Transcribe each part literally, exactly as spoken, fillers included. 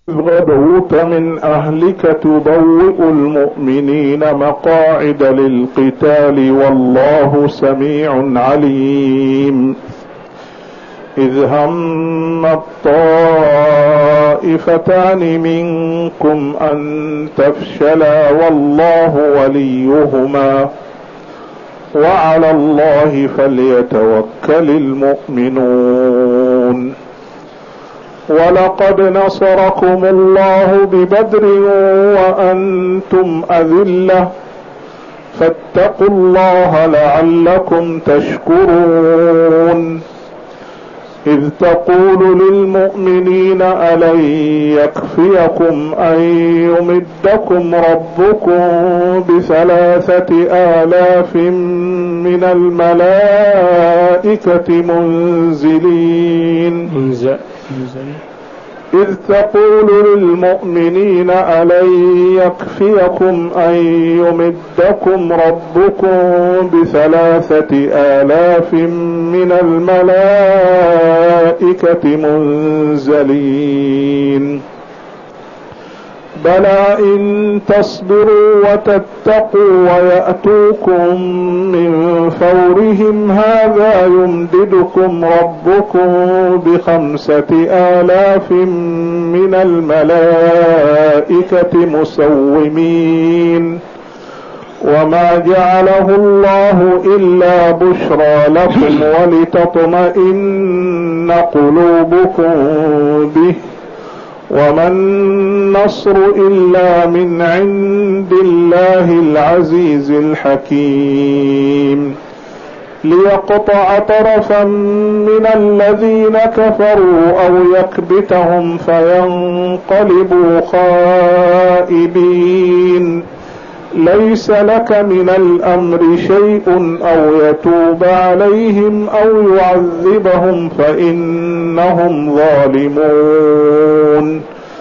غدوت من أهلك تبوئ المؤمنين مقاعد للقتال والله سميع عليم. إذ هم الطائفتان منكم أن تفشلا والله وليهما وعلى الله فليتوكل المؤمنون. ولقد نصركم الله ببدر وأنتم أذلة فاتقوا الله لعلكم تشكرون. إذ تقول للمؤمنين ألن يكفيكم أن يمدكم ربكم بثلاثة آلاف من الملائكة منزلين منزل. إذ تقول للمؤمنين ألن يكفيكم أن يمدكم ربكم بثلاثة آلاف من الملائكة منزلين بلى إن تصبروا وتتقوا ويأتوكم من فورهم هذا يمددكم ربكم بخمسة آلاف من الملائكة مسومين وما جعله الله إلا بشرى لكم ولتطمئن قلوبكم به وما النصر إلا من عند الله العزيز الحكيم. ليقطع طرفا من الذين كفروا أو يكبتهم فينقلبوا خائبين. ليس لك من الأمر شيء أو يتوب عليهم أو يعذبهم فإنهم ظالمون.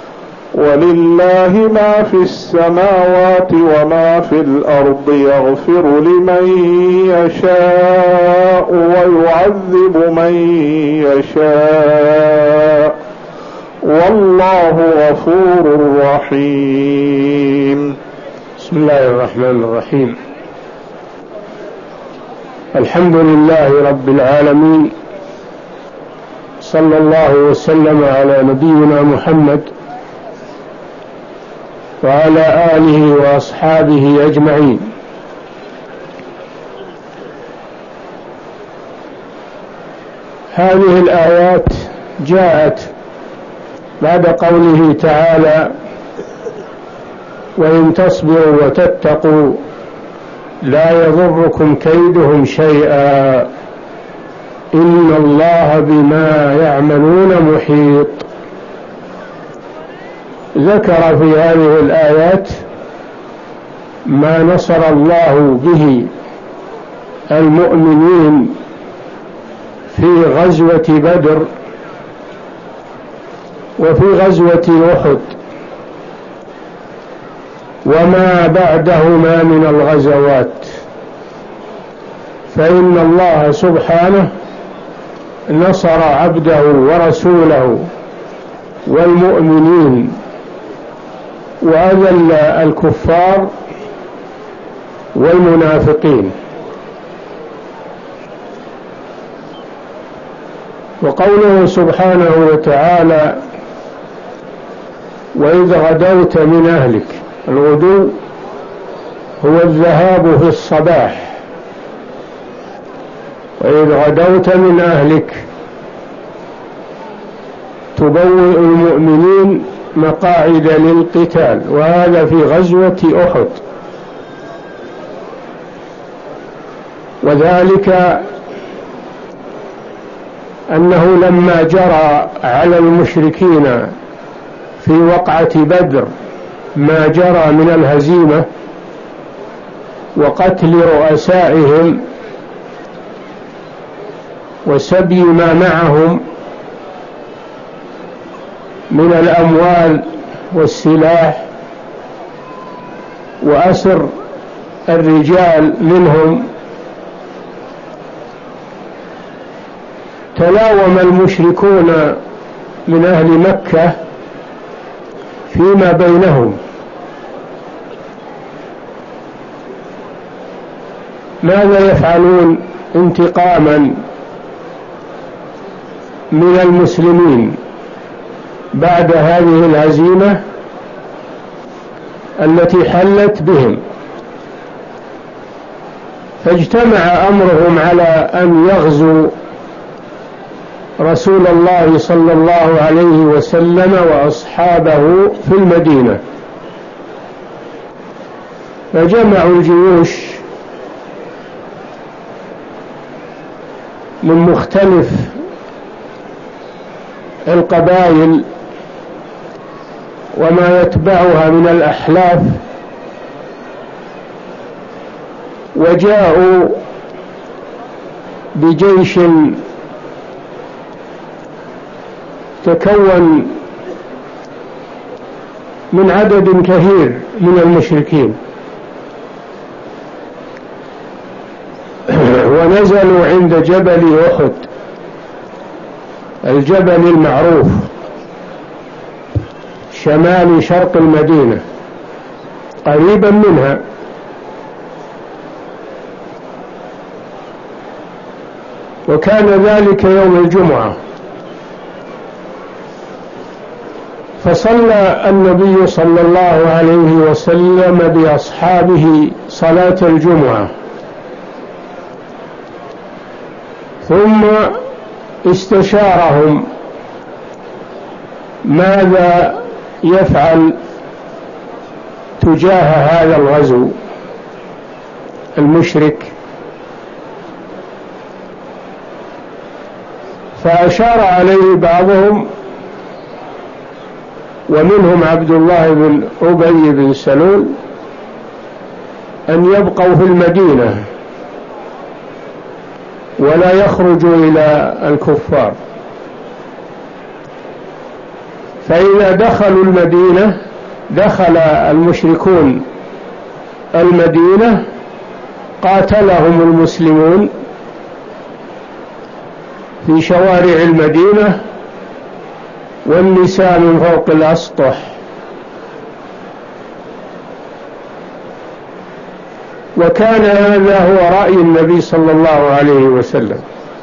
ولله ما في السماوات وما في الأرض يغفر لمن يشاء ويعذب من يشاء والله غفور رحيم. بسم الله الرحمن الرحيم. الحمد لله رب العالمين، صلى الله وسلم على نبينا محمد وعلى آله وأصحابه أجمعين. هذه الآيات جاءت بعد قوله تعالى: وإن تصبروا وتتقوا لا يضركم كيدهم شيئا إن الله بما يعملون محيط. ذكر في هذه الآيات ما نصر الله به المؤمنين في غزوة بدر وفي غزوة أحد وما بعدهما من الغزوات، فإن الله سبحانه نصر عبده ورسوله والمؤمنين وأذل الكفار والمنافقين. وقوله سبحانه وتعالى: وإذ غدوت من أهلك. الغدو هو الذهاب في الصباح. وإذ غدوت من أهلك تبوئ المؤمنين مقاعد للقتال، وهذا في غزوة أحد. وذلك أنه لما جرى على المشركين في وقعة بدر ما جرى من الهزيمة وقتل رؤسائهم وسبي ما معهم من الأموال والسلاح وأسر الرجال منهم، تلاوم المشركون من أهل مكة فيما بينهم. ماذا يفعلون انتقاما من المسلمين بعد هذه الهزيمة التي حلت بهم؟ فاجتمع أمرهم على أن يغزوا رسول الله صلى الله عليه وسلم وأصحابه في المدينة، فجمعوا الجيوش من مختلف القبائل وما يتبعها من الأحلاف، وجاءوا بجيش تكون من عدد كثير من المشركين، ونزلوا عند جبل أحد، الجبل المعروف شمال شرق المدينة قريبا منها. وكان ذلك يوم الجمعة، فصلى النبي صلى الله عليه وسلم بأصحابه صلاة الجمعة، ثم استشارهم ماذا يفعل تجاه هذا الغزو المشرك. فأشار عليه بعضهم، ومنهم عبد الله بن أبي بن سلول، أن يبقوا في المدينة ولا يخرجوا إلى الكفار، فإذا دخلوا المدينة دخل المشركون المدينة قاتلهم المسلمون في شوارع المدينة والنساء من فوق الأسطح. وكان هذا هو رأي النبي صلى الله عليه وسلم،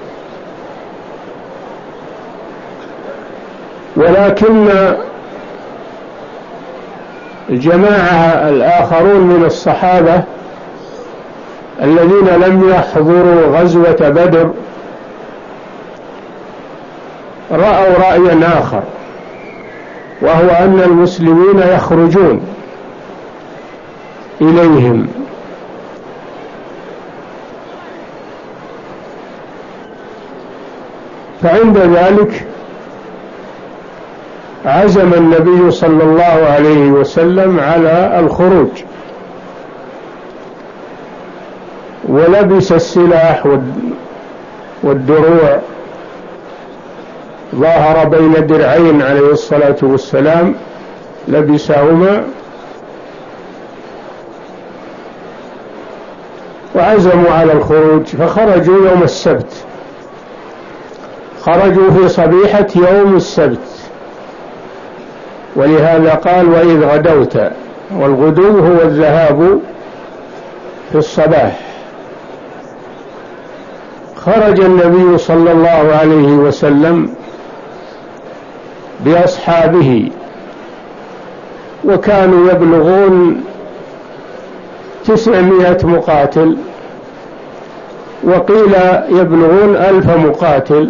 ولكن الجماعة الآخرون من الصحابة الذين لم يحضروا غزوة بدر رأوا رأيا آخر، وهو أن المسلمين يخرجون إليهم، فعند ذلك عزم النبي صلى الله عليه وسلم على الخروج، ولبس السلاح والدروع، ظاهر بين درعين عليه الصلاة والسلام لبسهما، وعزموا على الخروج. فخرجوا يوم السبت، خرجوا في صبيحة يوم السبت، ولهذا قال وإذ غدوت، والغدو هو الذهاب في الصباح. خرج النبي صلى الله عليه وسلم بأصحابه، وكانوا يبلغون تسعمائة مقاتل، وقيل يبلغون ألف مقاتل،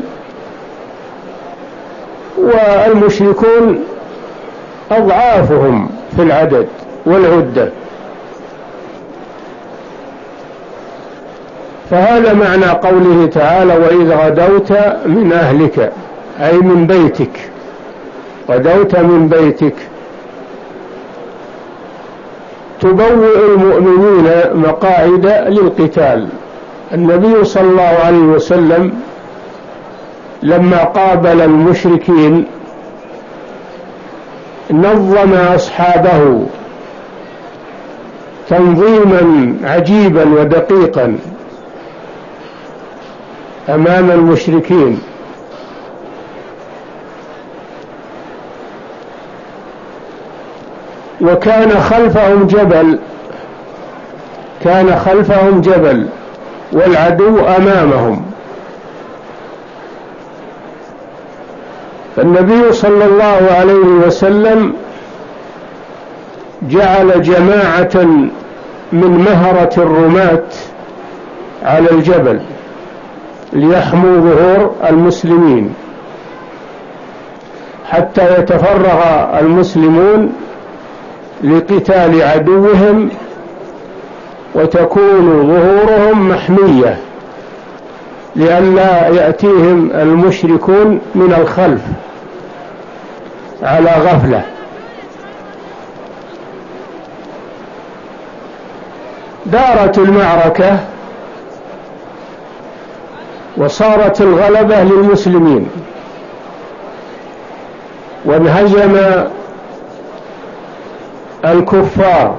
والمشركون أضعافهم في العدد والعدة. فهذا معنى قوله تعالى وإذ غدوت من أهلك، أي من بيتك، غدوت من بيتك. تبوئ المؤمنين مقاعد للقتال. النبي صلى الله عليه وسلم لما قابل المشركين نظم أصحابه تنظيما عجيبا ودقيقا أمام المشركين، وكان خلفهم جبل كان خلفهم جبل والعدو أمامهم. فالنبي صلى الله عليه وسلم جعل جماعة من مهرة الرماة على الجبل ليحموا ظهور المسلمين حتى يتفرغ المسلمون لقتال عدوهم وتكون ظهورهم محمية لئلا يأتيهم المشركون من الخلف على غفلة. دارت المعركة وصارت الغلبة للمسلمين وانهزم الكفار،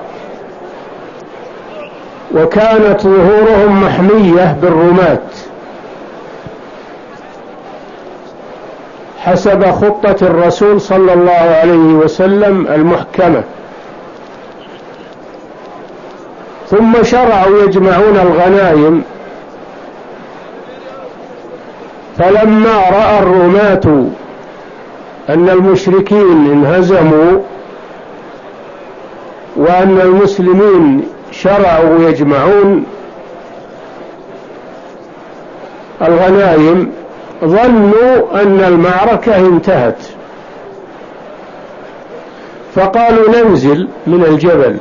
وكانت ظهورهم محمية بالرماة حسب خطة الرسول صلى الله عليه وسلم المحكمة. ثم شرعوا يجمعون الغنائم، فلما رأى الرماة أن المشركين انهزموا وأن المسلمين شرعوا يجمعون الغنائم ظنوا أن المعركة انتهت، فقالوا ننزل من الجبل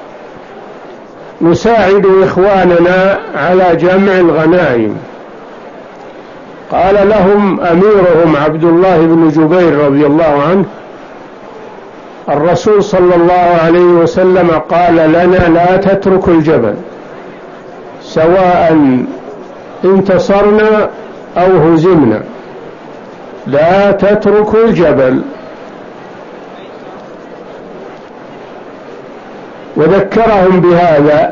نساعد إخواننا على جمع الغنائم. قال لهم أميرهم عبد الله بن جبير رضي الله عنه: الرسول صلى الله عليه وسلم قال لنا لا تتركوا الجبل سواء انتصرنا أو هزمنا، لا تتركوا الجبل. وذكرهم بهذا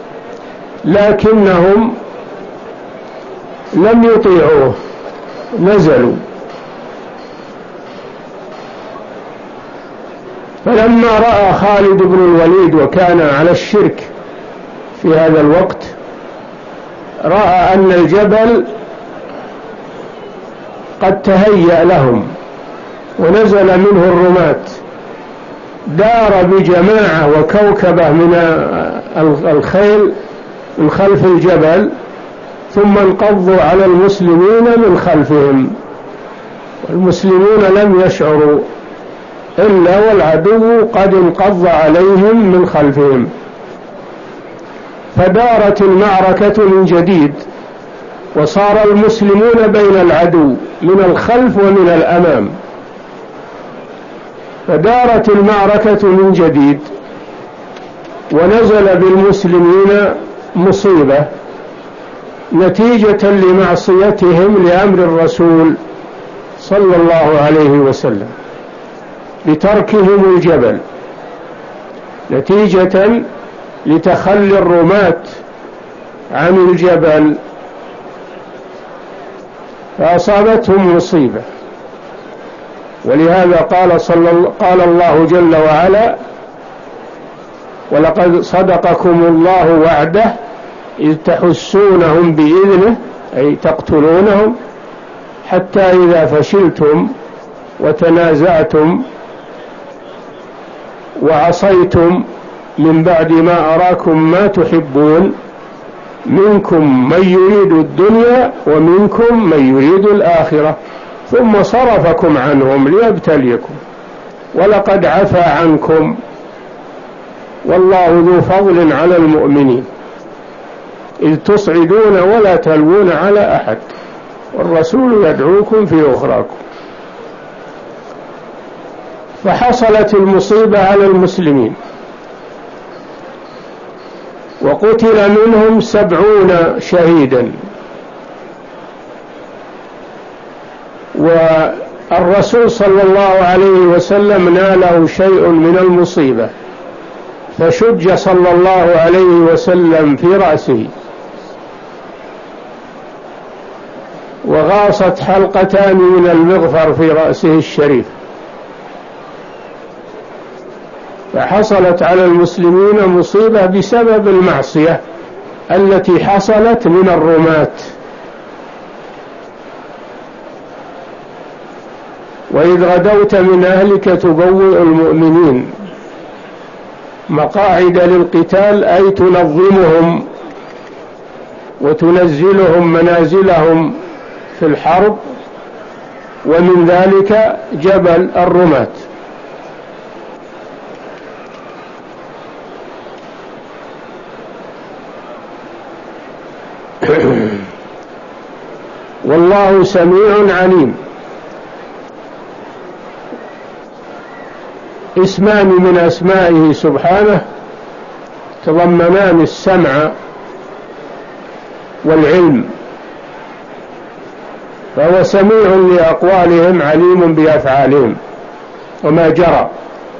لكنهم لم يطيعوه، نزلوا. فلما رأى خالد بن الوليد وكان على الشرك في هذا الوقت، رأى أن الجبل قد تهيأ لهم ونزل منه الرماة، دار بجماعة وكوكبة من الخيل من خلف الجبل، ثم انقضوا على المسلمين من خلفهم، والمسلمون لم يشعروا إلا والعدو قد انقض عليهم من خلفهم. فدارت المعركة من جديد، وصار المسلمون بين العدو من الخلف ومن الأمام. فدارت المعركة من جديد، ونزل بالمسلمين مصيبة نتيجة لمعصيتهم لأمر الرسول صلى الله عليه وسلم بتركهم الجبل، نتيجة لتخلي الرماة عن الجبل، فأصابتهم مصيبة. ولهذا قال, صلى قال الله جل وعلا: ولقد صدقكم الله وعده إذ تحسونهم بإذنه، أي تقتلونهم، حتى إذا فشلتم وتنازعتم وعصيتم من بعد ما أراكم ما تحبون منكم من يريد الدنيا ومنكم من يريد الآخرة ثم صرفكم عنهم ليبتليكم ولقد عفا عنكم والله ذو فضل على المؤمنين إذ تصعدون ولا تلوون على أحد والرسول يدعوكم في أخراكم. فحصلت المصيبة على المسلمين، وقتل منهم سبعون شهيدا، والرسول صلى الله عليه وسلم ناله شيء من المصيبة، فشج صلى الله عليه وسلم في رأسه، وغاصت حلقتان من المغفر في رأسه الشريف، فحصلت على المسلمين مصيبة بسبب المعصية التي حصلت من الرماة. وإذ غدوت من أهلك تبوئ المؤمنين مقاعد للقتال، أي تنظمهم وتنزلهم منازلهم في الحرب، ومن ذلك جبل الرماة. والله سميع عليم. اسمان من أسمائه سبحانه تضمنان السمع والعلم، فهو سميع لأقوالهم عليم بأفعالهم وما جرى.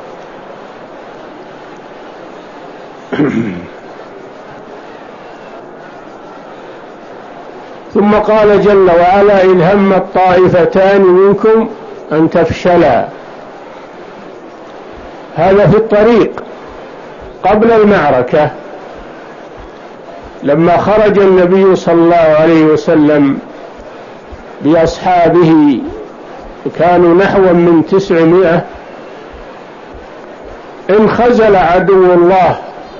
ثم قال جل وعلا: إن همت طائفتان منكم أن تفشلا. هذا في الطريق قبل المعركة، لما خرج النبي صلى الله عليه وسلم بأصحابه، كانوا نحو من تسعمائة، انخزل عدو الله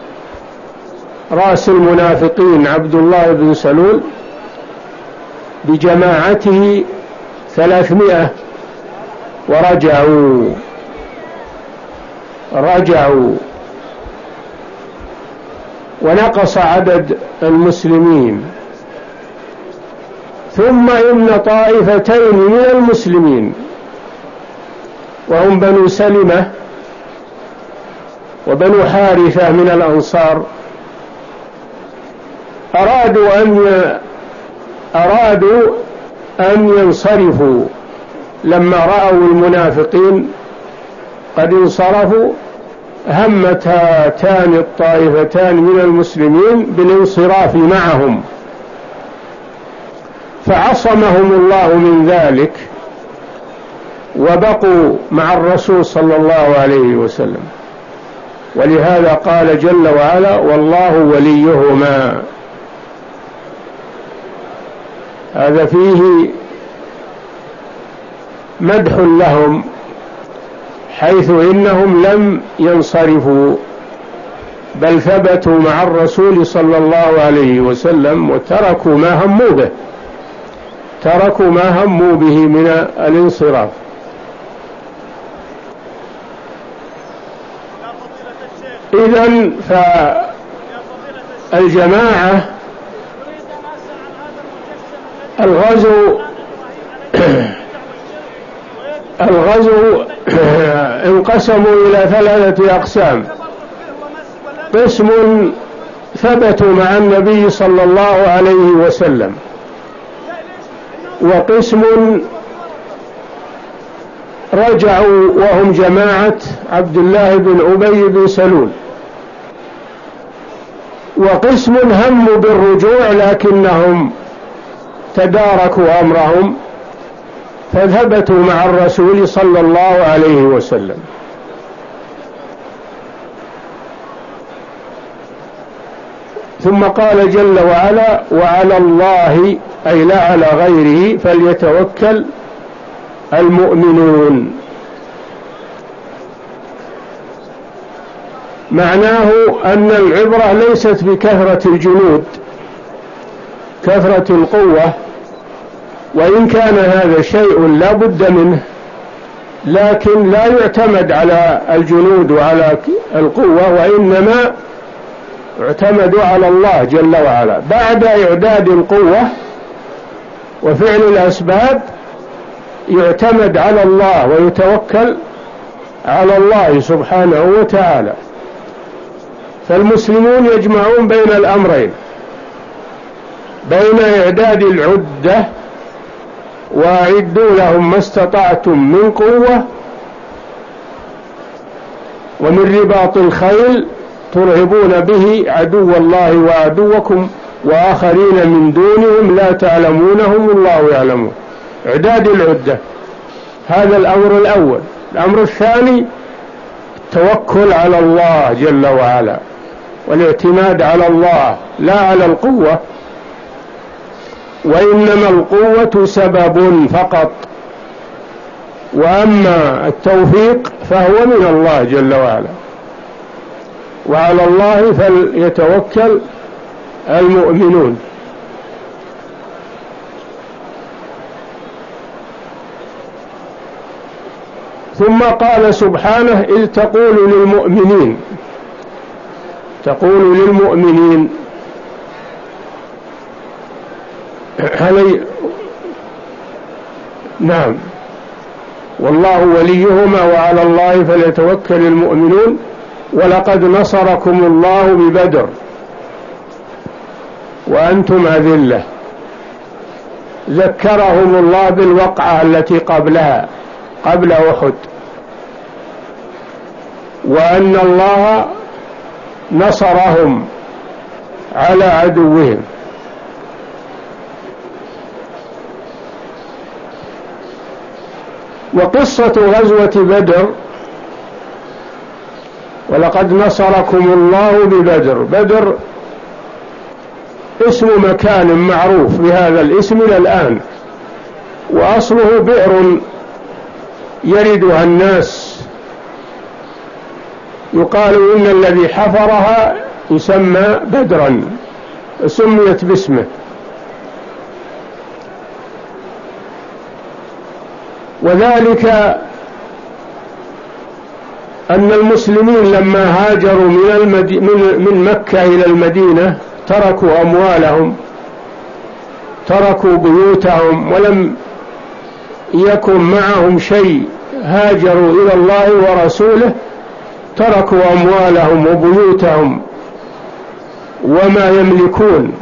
رأس المنافقين عبد الله بن سلول بجماعته ثلاثمائة، ورجعوا رجعوا ونقص عدد المسلمين. ثم إن طائفتين من المسلمين وهم بنو سلمة وبنو حارثة من الأنصار أرادوا أن أرادوا أن ينصرفوا لما رأوا المنافقين قد انصرفوا. همت هاتان الطائفتان من المسلمين بالانصراف معهم، فعصمهم الله من ذلك وبقوا مع الرسول صلى الله عليه وسلم. ولهذا قال جل وعلا: والله وليهما. هذا فيه مدح لهم، حيث إنهم لم ينصرفوا بل ثبتوا مع الرسول صلى الله عليه وسلم وتركوا ما هموا به تركوا ما هموا به من الانصراف. إذن فالجماعة الغزو الغزو انقسموا إلى ثلاثة أقسام: قسم ثبتوا مع النبي صلى الله عليه وسلم، وقسم رجعوا وهم جماعة عبد الله بن أبي بن سلول، وقسم هموا بالرجوع لكنهم تداركوا أمرهم فثبتوا مع الرسول صلى الله عليه وسلم. ثم قال جل وعلا: وعلى الله، أي لا على غيره، فليتوكل المؤمنون. معناه أن العبرة ليست بكثرة الجنود، كثرة القوة، وإن كان هذا شيء لا بد منه، لكن لا يعتمد على الجنود وعلى القوة، وإنما يعتمد على الله جل وعلا. بعد إعداد القوة وفعل الأسباب يعتمد على الله ويتوكل على الله سبحانه وتعالى. فالمسلمون يجمعون بين الأمرين، بين إعداد العدة وأعدوا لهم ما استطعتم من قوة، ومن رباط الخيل ترهبون به عدو الله وعدوكم وآخرين من دونهم لا تعلمونهم الله يعلمون. إعداد العدة هذا الأمر الأول. الأمر الثاني التوكل على الله جل وعلا والاعتماد على الله لا على القوة، وإنما القوة سبب فقط، وأما التوفيق فهو من الله جل وعلا، وعلى الله فليتوكل المؤمنون. ثم قال سبحانه إذ تقول للمؤمنين، تقول للمؤمنين هل نعم والله وليهما وعلى الله فليتوكل المؤمنون ولقد نصركم الله ببدر وأنتم أذلة. ذكرهم الله بالوقعة التي قبلها قبل أحد، وأن الله نصرهم على عدوهم. وقصة غزوة بدر ولقد نصركم الله ببدر، بدر اسم مكان معروف بهذا الاسم إلى الآن، وأصله بئر يردها الناس، يقال إن الذي حفرها يسمى بدرا، سميت باسمه. وذلك أن المسلمين لما هاجروا من, المدي... من... من مكة إلى المدينة تركوا أموالهم، تركوا بيوتهم، ولم يكن معهم شيء، هاجروا إلى الله ورسوله، تركوا أموالهم وبيوتهم وما يملكون.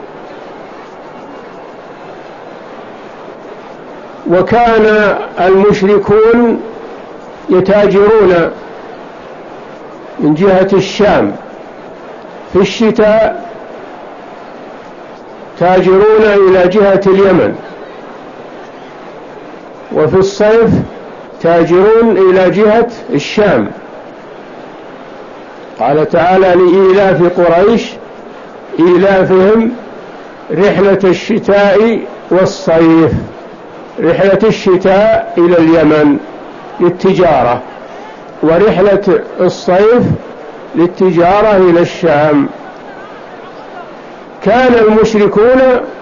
وكان المشركون يتاجرون من جهة الشام، في الشتاء تاجرون إلى جهة اليمن، وفي الصيف تاجرون إلى جهة الشام. قال تعالى لإيلاف قريش إيلافهم رحلة الشتاء والصيف، رحلة الشتاء إلى اليمن للتجارة، ورحلة الصيف للتجارة إلى الشام. كان المشركون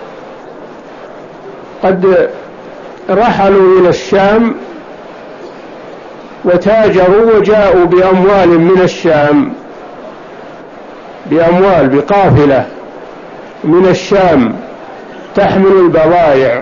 قد رحلوا إلى الشام وتاجروا وجاءوا بأموال من الشام، بأموال بقافلة من الشام تحمل البضائع.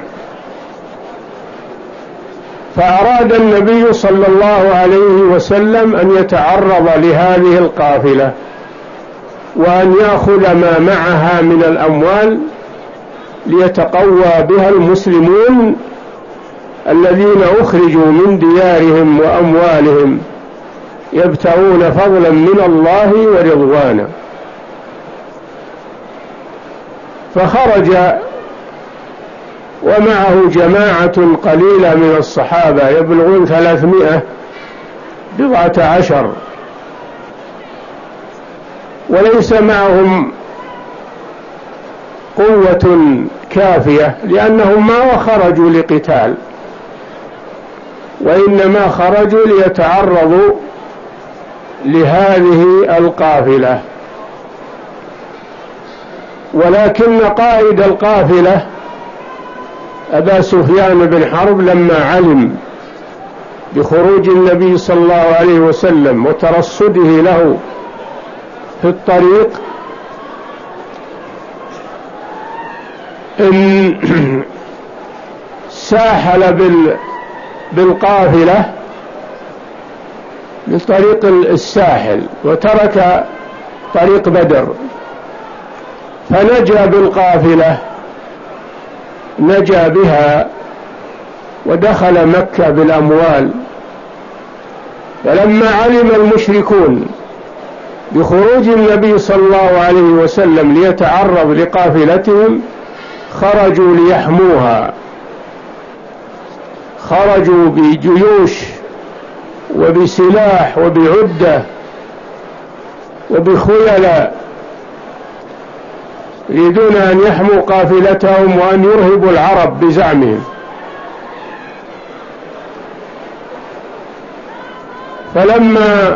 فأراد النبي صلى الله عليه وسلم أن يتعرض لهذه القافلة وأن يأخذ ما معها من الأموال ليتقوى بها المسلمون الذين أخرجوا من ديارهم وأموالهم يبتغون فضلا من الله ورضوانا. فخرج ومعه جماعة قليلة من الصحابة يبلغون ثلاثمائة بضعة عشر، وليس معهم قوة كافية لأنهم ما خرجوا لقتال، وإنما خرجوا ليتعرضوا لهذه القافلة. ولكن قائد القافلة أبا سفيان بن حرب لما علم بخروج النبي صلى الله عليه وسلم وترصده له في الطريق إن ساحل بال بالقافلة لطريق الساحل وترك طريق بدر، فنجا بالقافلة، نجا بها ودخل مكة بالأموال. فلما علم المشركون بخروج النبي صلى الله عليه وسلم ليتعرض لقافلتهم خرجوا ليحموها، خرجوا بجيوش وبسلاح وبعدة وبخيلاء، يريدون أن يحموا قافلتهم وأن يرهبوا العرب بزعمهم. فلما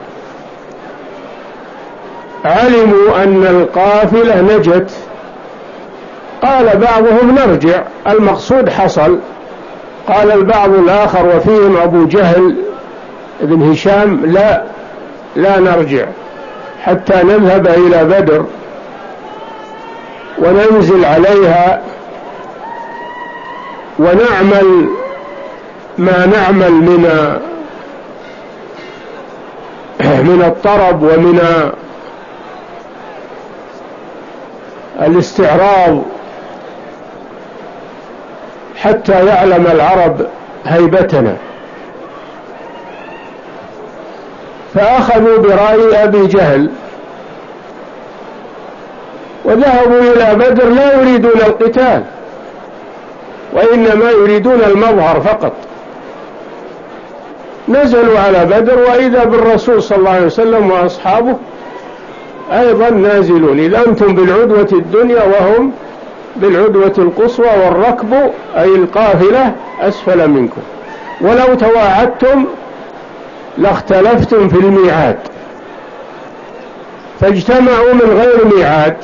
علموا أن القافلة نجت قال بعضهم نرجع، المقصود حصل. قال البعض الآخر وفيهم أبو جهل ابن هشام لا لا نرجع حتى نذهب إلى بدر وننزل عليها ونعمل ما نعمل من من الطرب ومن الاستعراض حتى يعلم العرب هيبتنا. فأخذوا برأي أبي جهل وذهبوا إلى بدر لا يريدون القتال وإنما يريدون المظهر فقط. نزلوا على بدر وإذا بالرسول صلى الله عليه وسلم وأصحابه أيضا نازلون، إذا أنتم بالعدوة الدنيا وهم بالعدوة القصوى، والركب أي القافلة أسفل منكم، ولو تواعدتم لاختلفتم في الميعاد. فاجتمعوا من غير ميعاد.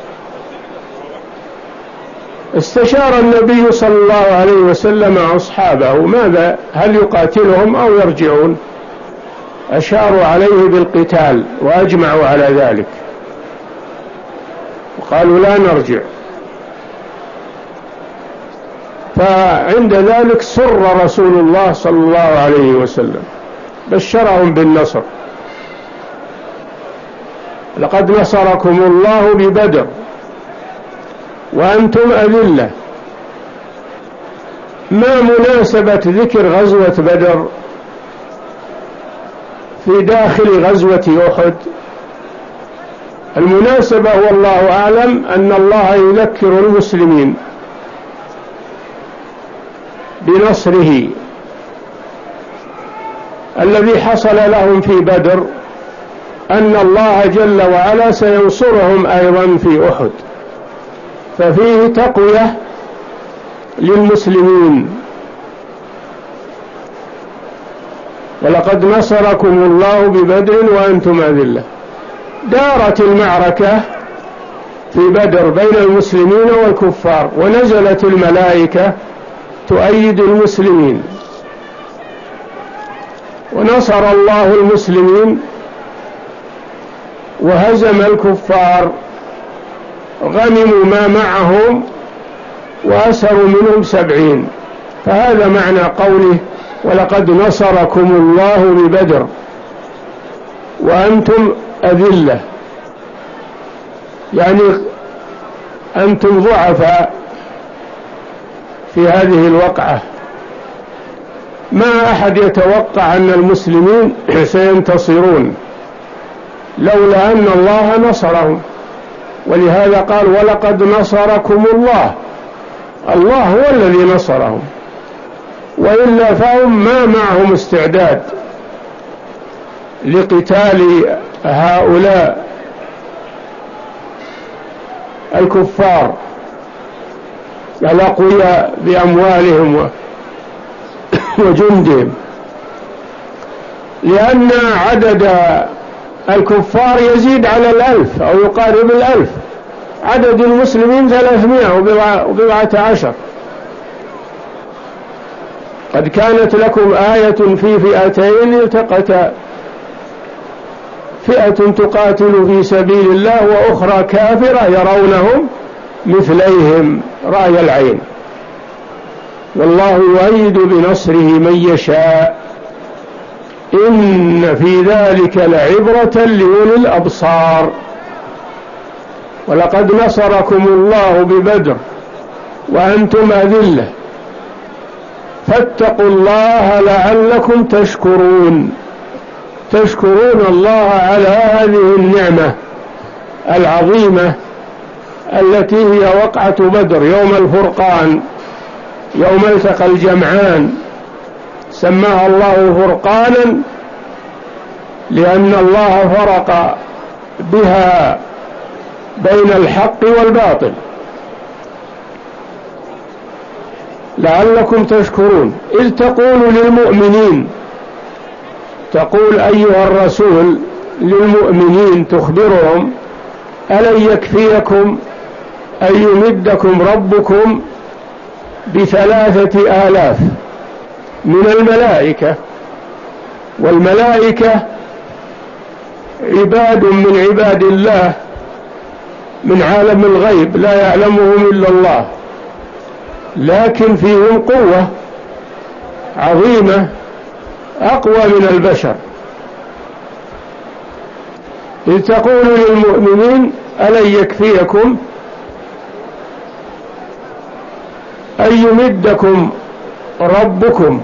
استشار النبي صلى الله عليه وسلم أصحابه ماذا، هل يقاتلهم أو يرجعون؟ أشاروا عليه بالقتال وأجمعوا على ذلك وقالوا لا نرجع. فعند ذلك سر رسول الله صلى الله عليه وسلم، بشرهم بالنصر. لقد نصركم الله ببدر وأنتم أذلة. ما مناسبة ذكر غزوة بدر في داخل غزوة أحد؟ المناسبة والله أعلم أن الله يذكر المسلمين بنصره الذي حصل لهم في بدر، أن الله جل وعلا سينصرهم أيضا في أحد، ففيه تقوية للمسلمين. ولقد نصركم الله ببدر وأنتم أذلة. دارت المعركة في بدر بين المسلمين والكفار، ونزلت الملائكة تؤيد المسلمين، ونصر الله المسلمين وهزم الكفار، غنموا ما معهم وأسروا منهم سبعين. فهذا معنى قوله ولقد نصركم الله ببدر وأنتم أذلة، يعني أنتم ضعفاء في هذه الوقعة. ما أحد يتوقع أن المسلمين سينتصرون لولا أن الله نصرهم، ولهذا قال ولقد نصركم الله. الله هو الذي نصرهم، وإلا فهم ما معهم استعداد لقتال هؤلاء الكفار الأقوياء بأموالهم وجندهم، لأن عدد الكفار يزيد على الألف أو يقارب الألف، عدد المسلمين ثلاثمائة وبضعة عشر. قد كانت لكم آية في فئتين التقتا، فئة تقاتل في سبيل الله وأخرى كافرة يرونهم مثليهم رأي العين، والله يؤيد بنصره من يشاء، إن في ذلك لعبرة لأولي الأبصار. ولقد نصركم الله ببدر وأنتم أذلة فاتقوا الله لعلكم تشكرون، تشكرون الله على هذه النعمة العظيمة التي هي وقعة بدر، يوم الفرقان، يوم التقى الجمعان، سماها الله فرقانا لأن الله فرق بها بين الحق والباطل لعلكم تشكرون. إذ تقول للمؤمنين، تقول أيها الرسول للمؤمنين تخبرهم: ألن يكفيكم أن يمدكم ربكم بثلاثة آلاف من الملائكة؟ والملائكة عباد من عباد الله من عالم الغيب لا يعلمهم إلا الله، لكن فيهم قوة عظيمة أقوى من البشر. إذ تقول للمؤمنين: ألن يكفيكم أن يمدكم ربكم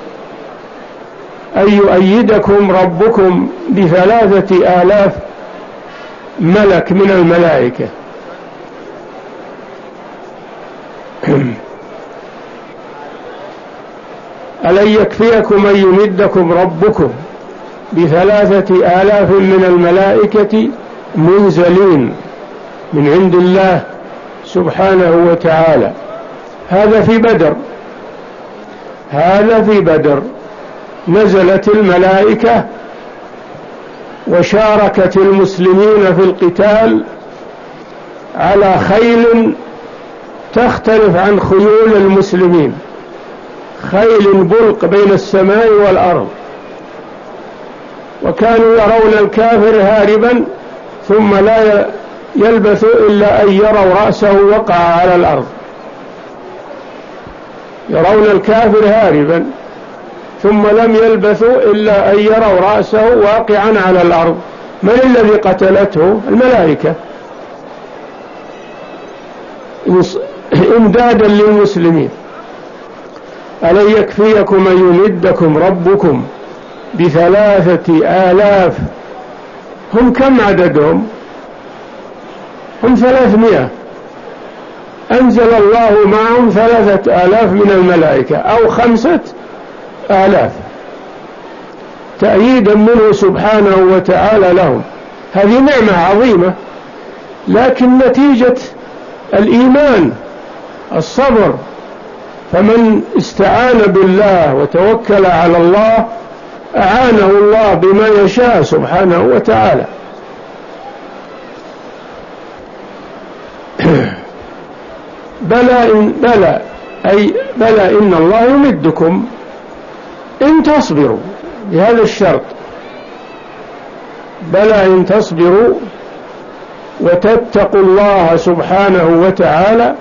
أن يؤيدكم ربكم بثلاثة آلاف ملك من الملائكة. ألن يكفيكم أن يمدكم ربكم بثلاثة آلاف من الملائكة منزلين من عند الله سبحانه وتعالى. هذا في بدر، هذا في بدر نزلت الملائكة وشاركت المسلمين في القتال على خيل تختلف عن خيول المسلمين، خيل بلق بين السماء والأرض، وكانوا يرون الكافر هاربا ثم لا يلبث إلا أن يروا رأسه وقع على الأرض. يرون الكافر هاربا ثم لم يلبثوا إلا أن يروا رأسه واقعا على الأرض. من الذي قتلته؟ الملائكة إمدادا للمسلمين. ألن يكفيكم أن يمدكم ربكم بثلاثة آلاف؟ هم كم عددهم؟ هم ثلاثمائة. أنزل الله معهم ثلاثة آلاف من الملائكة أو خمسة آلاف تأييدا منه سبحانه وتعالى لهم. هذه نعمة عظيمة، لكن نتيجة الإيمان الصبر. فمن استعان بالله وتوكل على الله أعانه الله بما يشاء سبحانه وتعالى. بلى إن بلى أي بلى إن الله يمدكم إن تصبروا، بهذا الشرط: بلى إن تصبروا وتتقوا الله سبحانه وتعالى،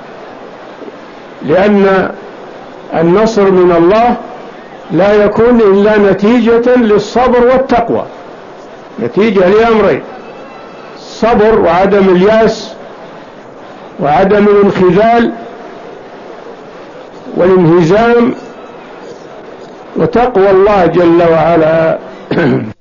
لأن النصر من الله لا يكون إلا نتيجة للصبر والتقوى، نتيجة لأمرين: الصبر وعدم الياس وعدم الانخذال والانهزام، وتقوى الله جل وعلا.